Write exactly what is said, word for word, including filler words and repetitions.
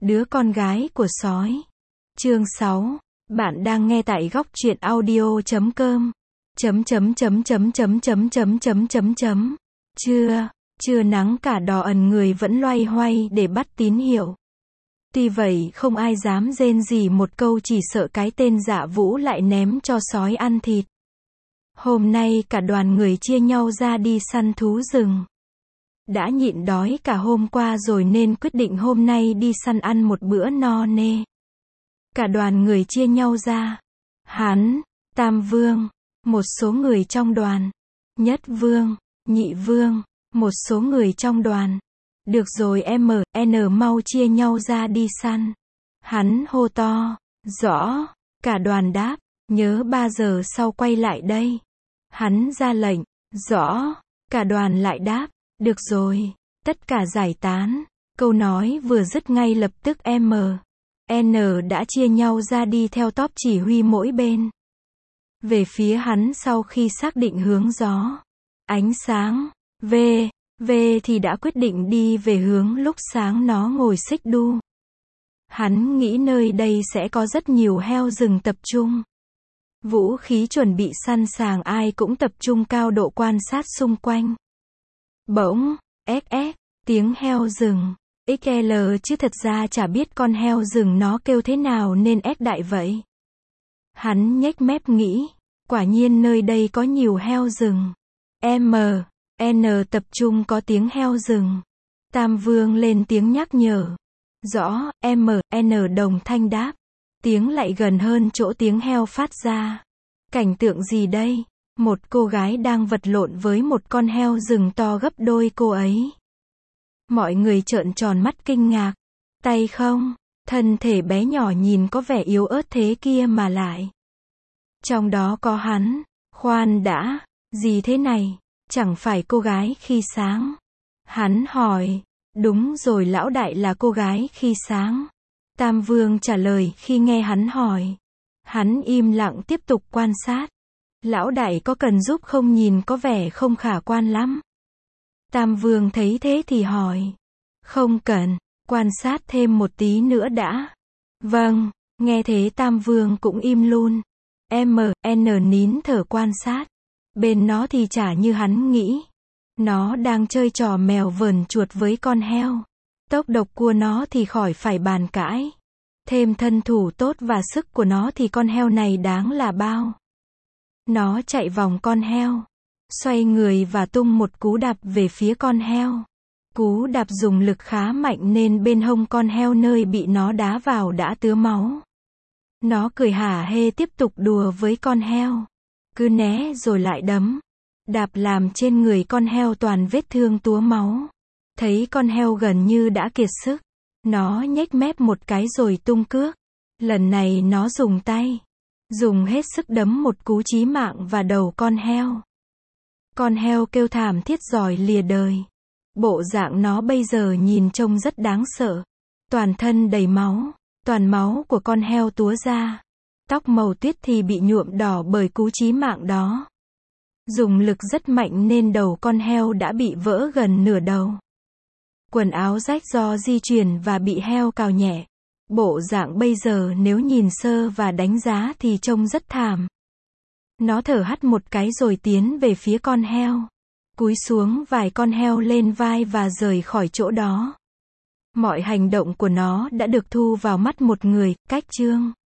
Đứa con gái của sói. Chương sáu. Bạn đang nghe tại góc truyện audio chấm com. Chấm chấm chấm chấm chấm chấm chấm chấm chấm chấm. Trưa, trưa nắng cả đỏ ẩn người vẫn loay hoay để bắt tín hiệu. Tuy vậy không ai dám rên rỉ một câu, chỉ sợ cái tên Dạ Vũ lại ném cho sói ăn thịt. Hôm nay cả đoàn người chia nhau ra đi săn thú rừng. Đã nhịn đói cả hôm qua rồi nên quyết định hôm nay đi săn ăn một bữa no nê. Cả đoàn người chia nhau ra. Hắn, Tam Vương, một số người trong đoàn. Nhất Vương, Nhị Vương, một số người trong đoàn. Được rồi em, N mau chia nhau ra đi săn. Hắn hô to. Rõ. Cả đoàn đáp. Nhớ ba giờ sau quay lại đây. Hắn ra lệnh. Rõ. Cả đoàn lại đáp. Được rồi. Tất cả giải tán. Câu nói vừa dứt ngay lập tức M, N đã chia nhau ra đi theo tốp chỉ huy mỗi bên. Về phía hắn sau khi xác định hướng gió. Ánh sáng. V, V thì đã quyết định đi về hướng lúc sáng nó ngồi xích đu. Hắn nghĩ nơi đây sẽ có rất nhiều heo rừng tập trung. Vũ khí chuẩn bị sẵn sàng, ai cũng tập trung cao độ quan sát xung quanh. Bỗng, ét ét, tiếng heo rừng. ích lờ chứ thật ra chả biết con heo rừng nó kêu thế nào nên ét đại vậy. Hắn nhếch mép nghĩ, quả nhiên nơi đây có nhiều heo rừng. M, N tập trung có tiếng heo rừng. Tam Vương lên tiếng nhắc nhở. Rõ, M, N đồng thanh đáp. Tiếng lại gần hơn chỗ tiếng heo phát ra. Cảnh tượng gì đây? Một cô gái đang vật lộn với một con heo rừng to gấp đôi cô ấy. Mọi người trợn tròn mắt kinh ngạc. Tay không? Thân thể bé nhỏ nhìn có vẻ yếu ớt thế kia mà lại. Trong đó có hắn. Khoan đã, gì thế này? Chẳng phải cô gái khi sáng? Hắn hỏi. Đúng rồi, lão đại là cô gái khi sáng. Tam Vương trả lời khi nghe hắn hỏi. Hắn im lặng tiếp tục quan sát. Lão đại có cần giúp không, nhìn có vẻ không khả quan lắm. Tam Vương thấy thế thì hỏi. Không cần, quan sát thêm một tí nữa đã. Vâng, nghe thế Tam Vương cũng im luôn. M, N nín thở quan sát. Bên nó thì chả như hắn nghĩ. Nó đang chơi trò mèo vờn chuột với con heo. Tốc độ của nó thì khỏi phải bàn cãi. Thêm thân thủ tốt và sức của nó thì con heo này đáng là bao. Nó chạy vòng con heo, xoay người và tung một cú đạp về phía con heo. Cú đạp dùng lực khá mạnh nên bên hông con heo nơi bị nó đá vào đã tứa máu. Nó cười hả hê tiếp tục đùa với con heo. Cứ né rồi lại đấm. Đạp làm trên người con heo toàn vết thương túa máu. Thấy con heo gần như đã kiệt sức. Nó nhếch mép một cái rồi tung cước. Lần này nó dùng tay. Dùng hết sức đấm một cú chí mạng vào đầu con heo. Con heo kêu thảm thiết giỏi lìa đời. Bộ dạng nó bây giờ nhìn trông rất đáng sợ. Toàn thân đầy máu. Toàn máu của con heo túa ra. Tóc màu tuyết thì bị nhuộm đỏ bởi cú chí mạng đó. Dùng lực rất mạnh nên đầu con heo đã bị vỡ gần nửa đầu. Quần áo rách do di chuyển và bị heo cào nhẹ. Bộ dạng bây giờ nếu nhìn sơ và đánh giá thì trông rất thảm. Nó thở hắt một cái rồi tiến về phía con heo. Cúi xuống vài con heo lên vai và rời khỏi chỗ đó. Mọi hành động của nó đã được thu vào mắt một người, cách chương.